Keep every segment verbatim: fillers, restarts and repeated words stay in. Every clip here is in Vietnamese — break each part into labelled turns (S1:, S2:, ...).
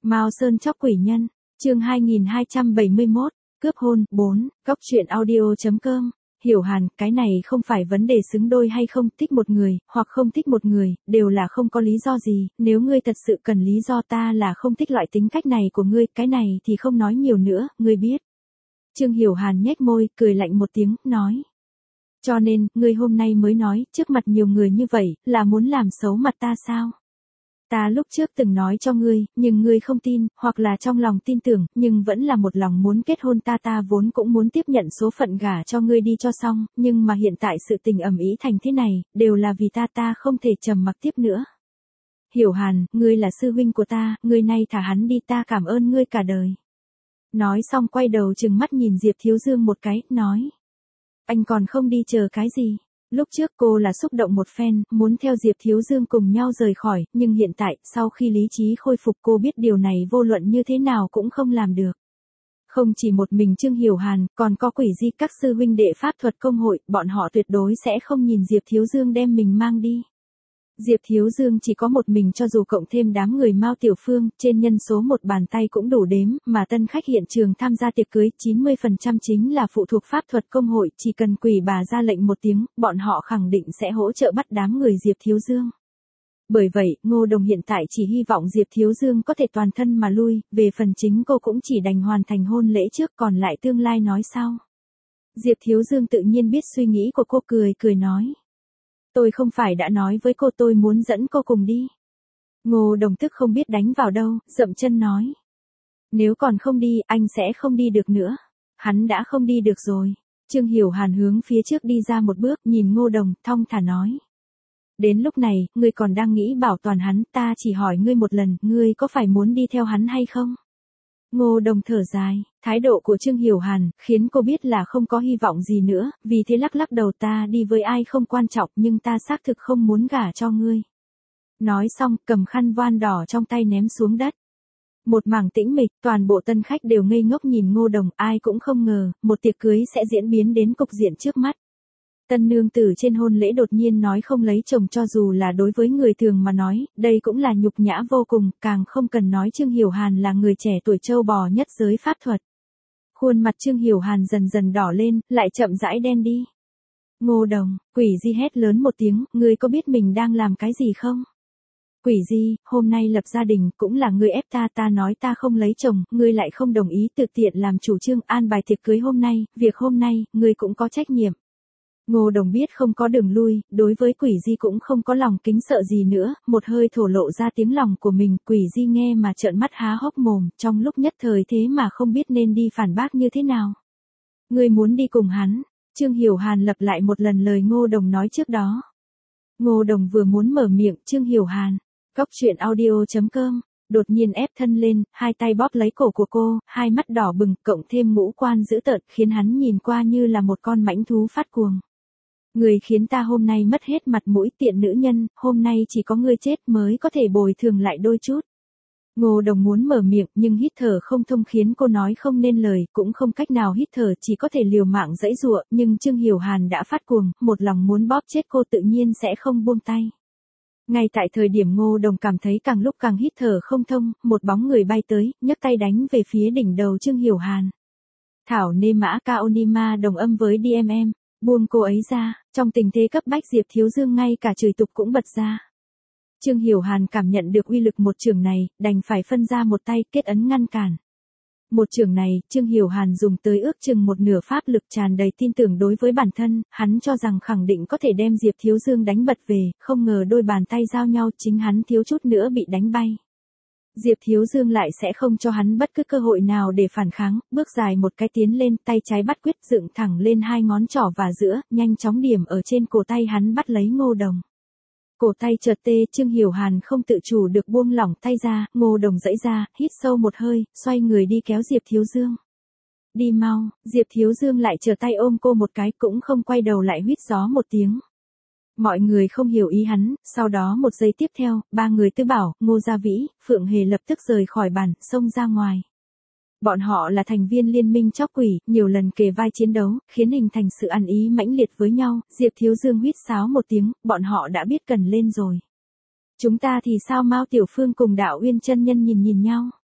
S1: Mao Sơn chóc quỷ nhân, chương hai nghìn hai trăm bảy mươi mốt, cướp hôn, bốn, góc truyện audio chấm com. Hiểu Hàn, cái này không phải vấn đề xứng đôi hay không, thích một người, hoặc không thích một người, đều là không có lý do gì, nếu ngươi thật sự cần lý do ta là không thích loại tính cách này của ngươi, cái này thì không nói nhiều nữa, ngươi biết. Trương Hiểu Hàn nhếch môi, cười lạnh một tiếng, nói. Cho nên, ngươi hôm nay mới nói, trước mặt nhiều người như vậy, là muốn làm xấu mặt ta sao? Ta lúc trước từng nói cho ngươi, nhưng ngươi không tin, hoặc là trong lòng tin tưởng, nhưng vẫn là một lòng muốn kết hôn ta ta vốn cũng muốn tiếp nhận số phận gả cho ngươi đi cho xong, nhưng mà hiện tại sự tình ầm ĩ thành thế này, đều là vì ta ta không thể trầm mặc tiếp nữa. Hiểu Hàn, ngươi là sư huynh của ta, ngươi nay thả hắn đi ta cảm ơn ngươi cả đời. Nói xong quay đầu trừng mắt nhìn Diệp Thiếu Dương một cái, nói. Anh còn không đi chờ cái gì? Lúc trước cô là xúc động một phen, muốn theo Diệp Thiếu Dương cùng nhau rời khỏi, nhưng hiện tại, sau khi lý trí khôi phục cô biết điều này vô luận như thế nào cũng không làm được. Không chỉ một mình Trương Hiểu Hàn, còn có quỷ di các sư huynh đệ pháp thuật công hội, bọn họ tuyệt đối sẽ không nhìn Diệp Thiếu Dương đem mình mang đi. Diệp Thiếu Dương chỉ có một mình cho dù cộng thêm đám người Mao Tiểu Phương, trên nhân số một bàn tay cũng đủ đếm, mà tân khách hiện trường tham gia tiệc cưới chín mươi phần trăm chính là phụ thuộc pháp thuật công hội, chỉ cần quỷ bà ra lệnh một tiếng, bọn họ khẳng định sẽ hỗ trợ bắt đám người Diệp Thiếu Dương. Bởi vậy, Ngô Đồng hiện tại chỉ hy vọng Diệp Thiếu Dương có thể toàn thân mà lui, về phần chính cô cũng chỉ đành hoàn thành hôn lễ trước còn lại tương lai nói sau. Diệp Thiếu Dương tự nhiên biết suy nghĩ của cô, cười cười nói. Tôi không phải đã nói với cô tôi muốn dẫn cô cùng đi. Ngô Đồng tức không biết đánh vào đâu, dậm chân nói. Nếu còn không đi, anh sẽ không đi được nữa. Hắn đã không đi được rồi. Trương Hiểu Hàn hướng phía trước đi ra một bước, nhìn Ngô Đồng, thong thả nói. Đến lúc này, ngươi còn đang nghĩ bảo toàn hắn, ta chỉ hỏi ngươi một lần, ngươi có phải muốn đi theo hắn hay không? Ngô Đồng thở dài, thái độ của Trương Hiểu Hàn, khiến cô biết là không có hy vọng gì nữa, vì thế lắc lắc đầu ta đi với ai không quan trọng nhưng ta xác thực không muốn gả cho ngươi. Nói xong, cầm khăn voan đỏ trong tay ném xuống đất. Một mảng tĩnh mịch, toàn bộ tân khách đều ngây ngốc nhìn Ngô Đồng, ai cũng không ngờ, một tiệc cưới sẽ diễn biến đến cục diện trước mắt. Tân nương tử trên hôn lễ đột nhiên nói không lấy chồng cho dù là đối với người thường mà nói, đây cũng là nhục nhã vô cùng, càng không cần nói Trương Hiểu Hàn là người trẻ tuổi trâu bò nhất giới pháp thuật. Khuôn mặt Trương Hiểu Hàn dần dần đỏ lên, lại chậm rãi đen đi. Ngô Đồng, quỷ di hét lớn một tiếng, ngươi có biết mình đang làm cái gì không? Quỷ di, hôm nay lập gia đình, cũng là ngươi ép ta ta nói ta không lấy chồng, ngươi lại không đồng ý tự tiện làm chủ trương an bài tiệc cưới hôm nay, việc hôm nay, ngươi cũng có trách nhiệm. Ngô Đồng biết không có đường lui, đối với quỷ di cũng không có lòng kính sợ gì nữa, một hơi thổ lộ ra tiếng lòng của mình, quỷ di nghe mà trợn mắt há hốc mồm, trong lúc nhất thời thế mà không biết nên đi phản bác như thế nào. Ngươi muốn đi cùng hắn, Trương Hiểu Hàn lặp lại một lần lời Ngô Đồng nói trước đó. Ngô Đồng vừa muốn mở miệng, Trương Hiểu Hàn, góc truyện audio chấm com, đột nhiên ép thân lên, hai tay bóp lấy cổ của cô, hai mắt đỏ bừng, cộng thêm ngũ quan dữ tợn, khiến hắn nhìn qua như là một con mãnh thú phát cuồng. Người khiến ta hôm nay mất hết mặt mũi tiện nữ nhân, hôm nay chỉ có ngươi chết mới có thể bồi thường lại đôi chút. Ngô Đồng muốn mở miệng nhưng hít thở không thông khiến cô nói không nên lời, cũng không cách nào hít thở chỉ có thể liều mạng giãy giụa, nhưng Trương Hiểu Hàn đã phát cuồng, một lòng muốn bóp chết cô tự nhiên sẽ không buông tay. Ngay tại thời điểm Ngô Đồng cảm thấy càng lúc càng hít thở không thông, một bóng người bay tới, nhấc tay đánh về phía đỉnh đầu Trương Hiểu Hàn. Thảo nê mã Kaonima đồng âm với đê em em. Buông cô ấy ra, trong tình thế cấp bách Diệp Thiếu Dương ngay cả chửi tục cũng bật ra. Trương Hiểu Hàn cảm nhận được uy lực một chưởng này, đành phải phân ra một tay kết ấn ngăn cản. Một chưởng này, Trương Hiểu Hàn dùng tới ước chừng một nửa pháp lực tràn đầy tin tưởng đối với bản thân, hắn cho rằng khẳng định có thể đem Diệp Thiếu Dương đánh bật về, không ngờ đôi bàn tay giao nhau chính hắn thiếu chút nữa bị đánh bay. Diệp Thiếu Dương lại sẽ không cho hắn bất cứ cơ hội nào để phản kháng, bước dài một cái tiến lên, tay trái bắt quyết dựng thẳng lên hai ngón trỏ và giữa, nhanh chóng điểm ở trên cổ tay hắn bắt lấy Ngô Đồng. Cổ tay chợt tê, Trương Hiểu Hàn không tự chủ được buông lỏng tay ra, Ngô Đồng giãy ra, hít sâu một hơi, xoay người đi kéo Diệp Thiếu Dương. Đi mau, Diệp Thiếu Dương lại trở tay ôm cô một cái, cũng không quay đầu lại huýt gió một tiếng. Mọi người không hiểu ý hắn, sau đó một giây tiếp theo, ba người Tư Bảo, Ngô Gia Vĩ, Phượng Hề lập tức rời khỏi bàn, xông ra ngoài. Bọn họ là thành viên liên minh chóc quỷ, nhiều lần kề vai chiến đấu, khiến hình thành sự ăn ý mãnh liệt với nhau, Diệp Thiếu Dương huýt sáo một tiếng, bọn họ đã biết cần lên rồi. Chúng ta thì sao? Mao Tiểu Phương cùng Đạo Uyên chân nhân nhìn nhìn nhau.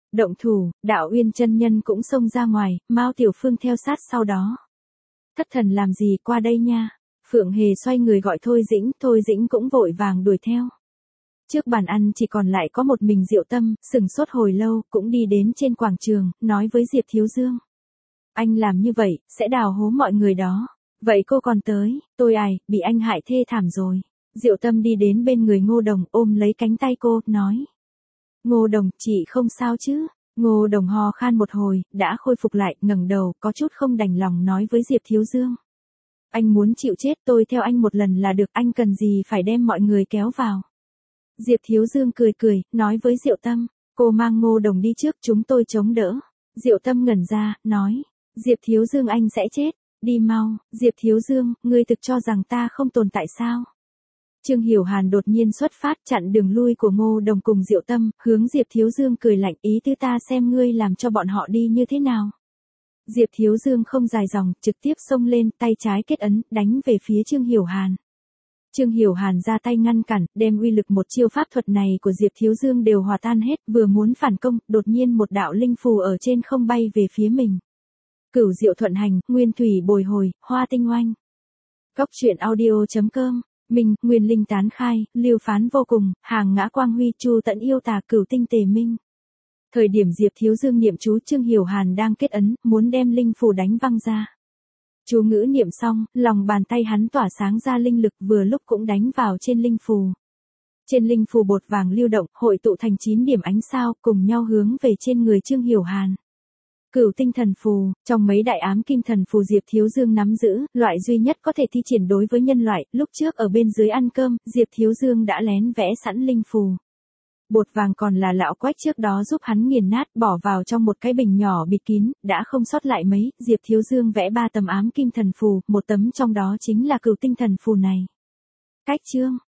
S1: Động thủ, Đạo Uyên chân nhân cũng xông ra ngoài, Mao Tiểu Phương theo sát sau đó. Thất thần làm gì, qua đây nha. Phượng Hề xoay người gọi Thôi Dĩnh, Thôi Dĩnh cũng vội vàng đuổi theo. Trước bàn ăn chỉ còn lại có một mình Diệu Tâm, sừng sốt hồi lâu, cũng đi đến trên quảng trường, nói với Diệp Thiếu Dương. Anh làm như vậy, sẽ đào hố mọi người đó. Vậy cô còn tới, tôi ai, bị anh hại thê thảm rồi. Diệu Tâm đi đến bên người Ngô Đồng, ôm lấy cánh tay cô, nói. Ngô Đồng, chị không sao chứ? Ngô Đồng ho khan một hồi, đã khôi phục lại, ngẩng đầu, có chút không đành lòng nói với Diệp Thiếu Dương. Anh muốn chịu chết, tôi theo anh một lần là được, anh cần gì phải đem mọi người kéo vào. Diệp Thiếu Dương cười cười, nói với Diệu Tâm, cô mang Ngô Đồng đi trước, chúng tôi chống đỡ. Diệu Tâm ngẩn ra, nói, Diệp Thiếu Dương anh sẽ chết, đi mau. Diệp Thiếu Dương, ngươi thực cho rằng ta không tồn tại sao? Trương Hiểu Hàn đột nhiên xuất phát chặn đường lui của Ngô Đồng cùng Diệu Tâm, hướng Diệp Thiếu Dương cười lạnh, ý tứ ta xem ngươi làm cho bọn họ đi như thế nào. Diệp Thiếu Dương không dài dòng, trực tiếp xông lên, tay trái kết ấn, đánh về phía Trương Hiểu Hàn. Trương Hiểu Hàn ra tay ngăn cản, đem uy lực một chiêu pháp thuật này của Diệp Thiếu Dương đều hòa tan hết, vừa muốn phản công, đột nhiên một đạo linh phù ở trên không bay về phía mình. Cửu diệu thuận hành, nguyên thủy bồi hồi, hoa tinh oanh. Cốc truyện audio chấm com, Minh, nguyên linh tán khai, lưu phán vô cùng, hàng ngã quang huy, chu tận yêu tà, cửu tinh tề minh. Thời điểm Diệp Thiếu Dương niệm chú, Trương Hiểu Hàn đang kết ấn, muốn đem linh phù đánh văng ra. Chú ngữ niệm xong, lòng bàn tay hắn tỏa sáng ra linh lực, vừa lúc cũng đánh vào trên linh phù. Trên linh phù bột vàng lưu động, hội tụ thành chín điểm ánh sao, cùng nhau hướng về trên người Trương Hiểu Hàn. Cửu tinh thần phù, trong mấy đại ám kim thần phù Diệp Thiếu Dương nắm giữ, loại duy nhất có thể thi triển đối với nhân loại, lúc trước ở bên dưới ăn cơm, Diệp Thiếu Dương đã lén vẽ sẵn linh phù. Bột vàng còn là lão quách trước đó giúp hắn nghiền nát, bỏ vào trong một cái bình nhỏ bịt kín, đã không sót lại mấy. Diệp Thiếu Dương vẽ ba tấm ám kim thần phù, một tấm trong đó chính là cửu tinh thần phù này. Cách chương